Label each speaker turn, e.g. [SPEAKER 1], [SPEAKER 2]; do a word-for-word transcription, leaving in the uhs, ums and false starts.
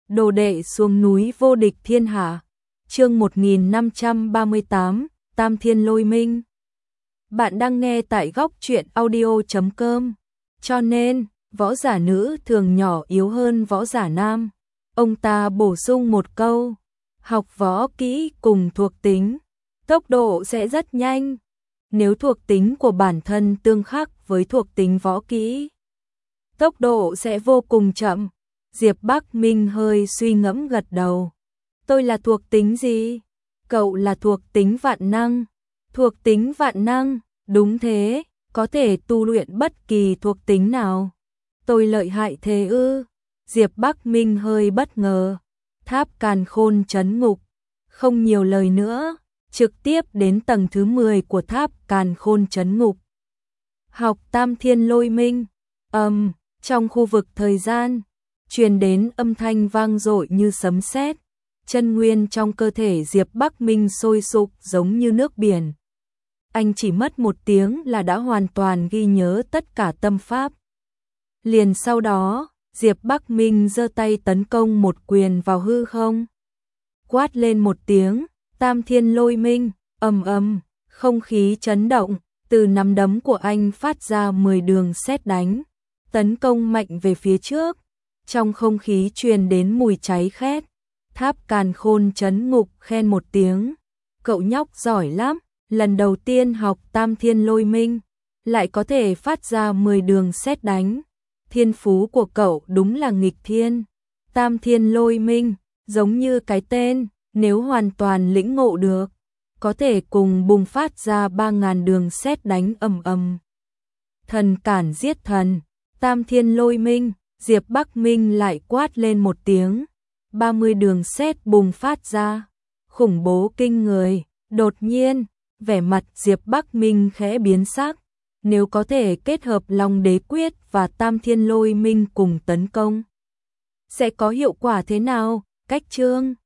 [SPEAKER 1] Đồ đệ xuống núi vô địch thiên hạ. Chương một nghìn năm trăm ba mươi tám, Tam Thiên Lôi Minh. Bạn đang nghe tại góc truyện audio chấm com. Cho nên, võ giả nữ thường nhỏ yếu hơn võ giả nam. Ông ta bổ sung một câu, học võ kỹ cùng thuộc tính, tốc độ sẽ rất nhanh. Nếu thuộc tính của bản thân tương khắc với thuộc tính võ kỹ, tốc độ sẽ vô cùng chậm. Diệp Bắc Minh hơi suy ngẫm gật đầu. Tôi là thuộc tính gì? Cậu là thuộc tính vạn năng. Thuộc tính vạn năng, đúng thế, có thể tu luyện bất kỳ thuộc tính nào. Tôi lợi hại thế ư? Diệp Bắc Minh hơi bất ngờ. Tháp Càn Khôn trấn ngục. Không nhiều lời nữa, trực tiếp đến tầng thứ mười của Tháp Càn Khôn trấn ngục. Học Tam Thiên Lôi Minh. Ầm, um, trong khu vực thời gian truyền đến âm thanh vang dội như sấm sét. Chân nguyên trong cơ thể Diệp Bắc Minh sôi sục giống như nước biển. Anh chỉ mất một tiếng là đã hoàn toàn ghi nhớ tất cả tâm pháp. Liền sau đó, Diệp Bắc Minh giơ tay tấn công một quyền vào hư không. Quát lên một tiếng, Tam Thiên Lôi Minh, ầm ầm, không khí chấn động, từ nắm đấm của anh phát ra mười đường sét đánh, tấn công mạnh về phía trước. Trong không khí truyền đến mùi cháy khét. Tháp Càn Khôn trấn ngục khen một tiếng. Cậu nhóc giỏi lắm, lần đầu tiên học Tam Thiên Lôi Minh, lại có thể phát ra mười đường sét đánh. Thiên phú của cậu đúng là nghịch thiên. Tam Thiên Lôi Minh, giống như cái tên, nếu hoàn toàn lĩnh ngộ được, có thể cùng bùng phát ra ba ngàn đường sét đánh ầm ầm. Thần cản giết thần, Tam Thiên Lôi Minh. Diệp Bắc Minh lại quát lên một tiếng, ba mươi đường sét bùng phát ra, khủng bố kinh người. Đột nhiên, vẻ mặt Diệp Bắc Minh khẽ biến sắc, nếu có thể kết hợp Long Đế Quyết và Tam Thiên Lôi Minh cùng tấn công, sẽ có hiệu quả thế nào? Cách chương